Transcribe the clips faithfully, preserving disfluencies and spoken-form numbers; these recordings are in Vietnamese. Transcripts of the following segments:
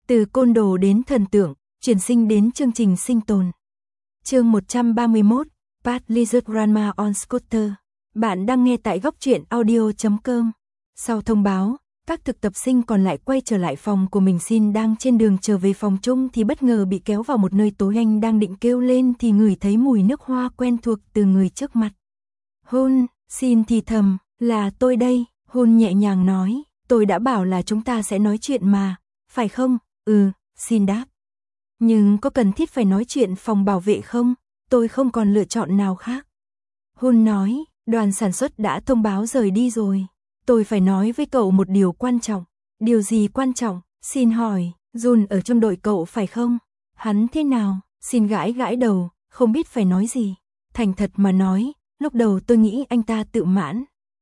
Từ côn đồ đến thần tượng, chuyển sinh đến chương trình sinh tồn. Chương một trăm ba mươi mốt, Pat Lizard Grandma on Scooter. Bạn đang nghe tại góc truyện audio chấm com. Sau thông báo, các thực tập sinh còn lại quay trở lại phòng của mình. Xin đang trên đường trở về phòng chung thì bất ngờ bị kéo vào một nơi tối. Anh đang định kêu lên thì ngửi thấy mùi nước hoa quen thuộc từ người trước mặt. Hun, xin thì thầm, là tôi đây. Hun nhẹ nhàng nói, tôi đã bảo là chúng ta sẽ nói chuyện mà, phải không? Ừ, xin đáp. Nhưng có cần thiết phải nói chuyện phòng bảo vệ không? Tôi không còn lựa chọn nào khác. Hun nói, đoàn sản xuất đã thông báo rời đi rồi. Tôi phải nói với cậu một điều quan trọng. Điều gì quan trọng? Xin hỏi, Jun ở trong đội cậu phải không? Hắn thế nào? Xin gãi gãi đầu, không biết phải nói gì. Thành thật mà nói, lúc đầu tôi nghĩ anh ta tự mãn.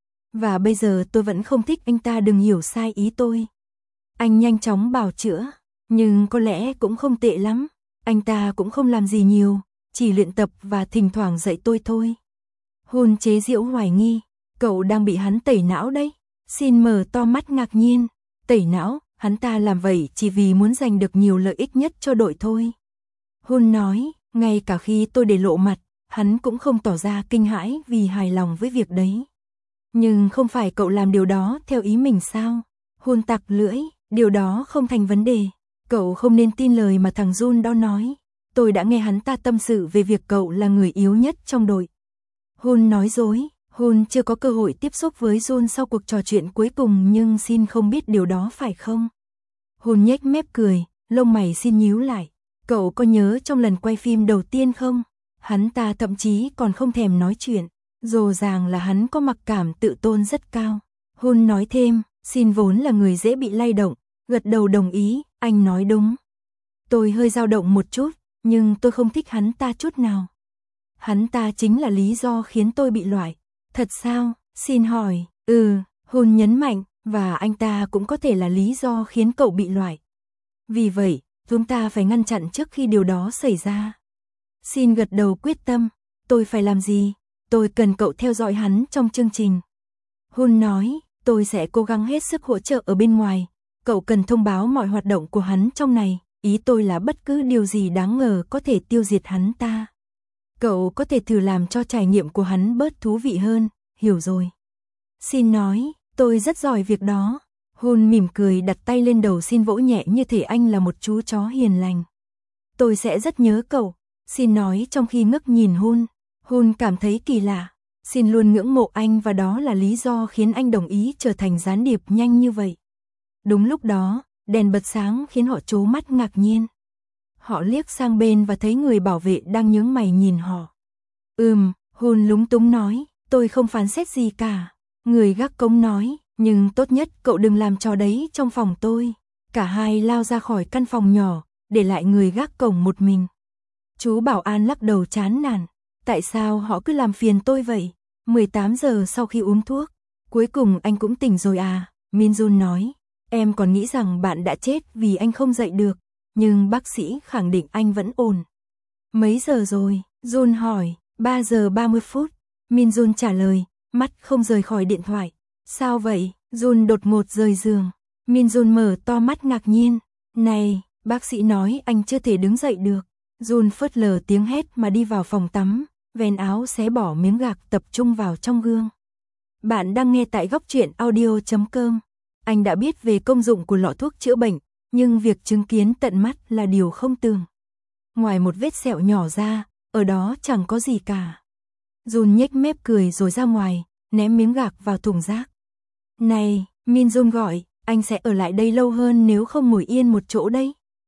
Và bây giờ tôi vẫn không thích anh ta, đừng hiểu sai ý tôi. Anh nhanh chóng bào chữa, nhưng có lẽ cũng không tệ lắm. Anh ta cũng không làm gì nhiều, chỉ luyện tập và thỉnh thoảng dạy tôi thôi. Hun chế giễu hoài nghi, cậu đang bị hắn tẩy não đấy. Xin mở to mắt ngạc nhiên, tẩy não, hắn ta làm vậy chỉ vì muốn giành được nhiều lợi ích nhất cho đội thôi. Hun nói, ngay cả khi tôi để lộ mặt, hắn cũng không tỏ ra kinh hãi vì hài lòng với việc đấy. Nhưng không phải cậu làm điều đó theo ý mình sao? Hun tặc lưỡi, điều đó không thành vấn đề. Cậu không nên tin lời mà thằng Jun đó nói. Tôi đã nghe hắn ta tâm sự về việc cậu là người yếu nhất trong đội. Hun nói dối. Hun chưa có cơ hội tiếp xúc với Jun sau cuộc trò chuyện cuối cùng, nhưng xin không biết điều đó phải không? Hun nhếch mép cười, lông mày xin nhíu lại. Cậu có nhớ trong lần quay phim đầu tiên không? Hắn ta thậm chí còn không thèm nói chuyện. Rõ ràng là hắn có mặc cảm tự tôn rất cao. Hun nói thêm, xin vốn là người dễ bị lay động, gật đầu đồng ý, anh nói đúng. Tôi hơi dao động một chút, nhưng tôi không thích hắn ta chút nào. Hắn ta chính là lý do khiến tôi bị loại. Thật sao? Xin hỏi. Ừ, Hun nhấn mạnh, và anh ta cũng có thể là lý do khiến cậu bị loại. Vì vậy, chúng ta phải ngăn chặn trước khi điều đó xảy ra. Xin gật đầu quyết tâm. Tôi phải làm gì? Tôi cần cậu theo dõi hắn trong chương trình. Hun nói, tôi sẽ cố gắng hết sức hỗ trợ ở bên ngoài. Cậu cần thông báo mọi hoạt động của hắn trong này. Ý tôi là bất cứ điều gì đáng ngờ có thể tiêu diệt hắn ta. Cậu có thể thử làm cho trải nghiệm của hắn bớt thú vị hơn, hiểu rồi. Xin nói, tôi rất giỏi việc đó. Hun mỉm cười đặt tay lên đầu Xin, vỗ nhẹ như thể anh là một chú chó hiền lành. Tôi sẽ rất nhớ cậu. Xin nói trong khi ngước nhìn Hun. Hun cảm thấy kỳ lạ. Xin luôn ngưỡng mộ anh và đó là lý do khiến anh đồng ý trở thành gián điệp nhanh như vậy. Đúng lúc đó, đèn bật sáng khiến họ trố mắt ngạc nhiên. Họ liếc sang bên và thấy người bảo vệ đang nhướng mày nhìn họ. Ừm, Hun lúng túng nói, tôi không phán xét gì cả. Người gác cổng nói, nhưng tốt nhất cậu đừng làm trò đấy trong phòng tôi. Cả hai lao ra khỏi căn phòng nhỏ, để lại người gác cổng một mình. Chú bảo an lắc đầu chán nản. Tại sao họ cứ làm phiền tôi vậy? mười tám giờ sau khi uống thuốc, cuối cùng anh cũng tỉnh rồi à? Min Jun nói, em còn nghĩ rằng bạn đã chết vì anh không dậy được, nhưng bác sĩ khẳng định anh vẫn ổn. Mấy giờ rồi? Jun hỏi. ba giờ ba mươi phút. Min Jun trả lời, mắt không rời khỏi điện thoại. Sao vậy? Jun đột ngột rời giường. Min Jun mở to mắt ngạc nhiên. Này, bác sĩ nói anh chưa thể đứng dậy được. Jun phớt lờ tiếng hét mà đi vào phòng tắm, vén áo xé bỏ miếng gạc tập trung vào trong gương. Bạn đang nghe tại góc truyện audio chấm com. Anh đã biết về công dụng của lọ thuốc chữa bệnh, nhưng việc chứng kiến tận mắt là điều không tưởng. Ngoài một vết sẹo nhỏ ra, ở đó chẳng có gì cả. Jun nhếch mép cười rồi ra ngoài, ném miếng gạc vào thùng rác. Này, Min Jun gọi, anh sẽ ở lại đây lâu hơn nếu không ngồi yên một chỗ đấy.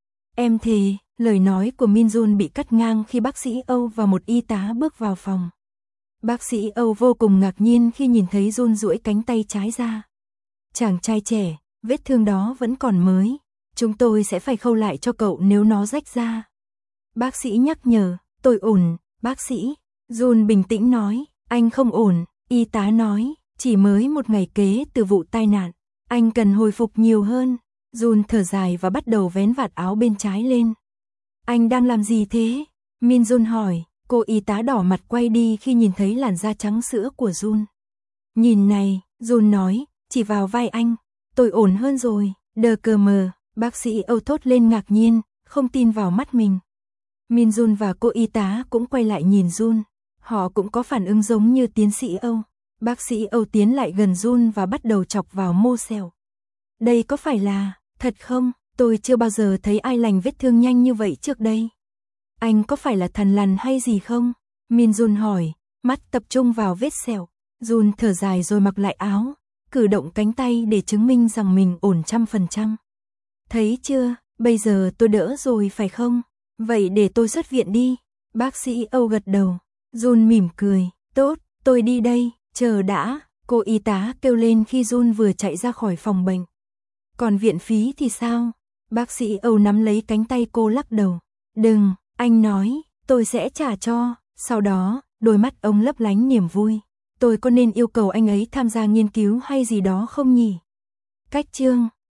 Em thề. Lời nói của Min Jun bị cắt ngang khi bác sĩ Âu và một y tá bước vào phòng. Bác sĩ Âu vô cùng ngạc nhiên khi nhìn thấy Jun duỗi cánh tay trái ra. Chàng trai trẻ, vết thương đó vẫn còn mới. Chúng tôi sẽ phải khâu lại cho cậu nếu nó rách ra. Bác sĩ nhắc nhở, tôi ổn, bác sĩ. Jun bình tĩnh nói, anh không ổn. Y tá nói, chỉ mới một ngày kế từ vụ tai nạn. Anh cần hồi phục nhiều hơn. Jun thở dài và bắt đầu vén vạt áo bên trái lên. Anh đang làm gì thế? Min Jun hỏi. Cô y tá đỏ mặt quay đi khi nhìn thấy làn da trắng sữa của Jun. Nhìn này, Jun nói, chỉ vào vai anh. Tôi ổn hơn rồi, đờ cờ mờ. Bác sĩ Âu thốt lên ngạc nhiên, không tin vào mắt mình. Min Jun và cô y tá cũng quay lại nhìn Jun. Họ cũng có phản ứng giống như tiến sĩ Âu. Bác sĩ Âu tiến lại gần Jun và bắt đầu chọc vào mô sẹo. Đây có phải là thật không? Tôi chưa bao giờ thấy ai lành vết thương nhanh như vậy trước đây. Anh có phải là thần lằn hay gì không? Min Jun hỏi, mắt tập trung vào vết sẹo. Jun thở dài rồi mặc lại áo, cử động cánh tay để chứng minh rằng mình ổn trăm phần trăm. Thấy chưa, bây giờ tôi đỡ rồi phải không? Vậy để tôi xuất viện đi. Bác sĩ Âu gật đầu. Jun mỉm cười, tốt, tôi đi đây, chờ đã. Cô y tá kêu lên khi Jun vừa chạy ra khỏi phòng bệnh. Còn viện phí thì sao? Bác sĩ Âu nắm lấy cánh tay cô lắc đầu. Đừng, anh nói, tôi sẽ trả cho. Sau đó, đôi mắt ông lấp lánh niềm vui. Tôi có nên yêu cầu anh ấy tham gia nghiên cứu hay gì đó không nhỉ? Cách chương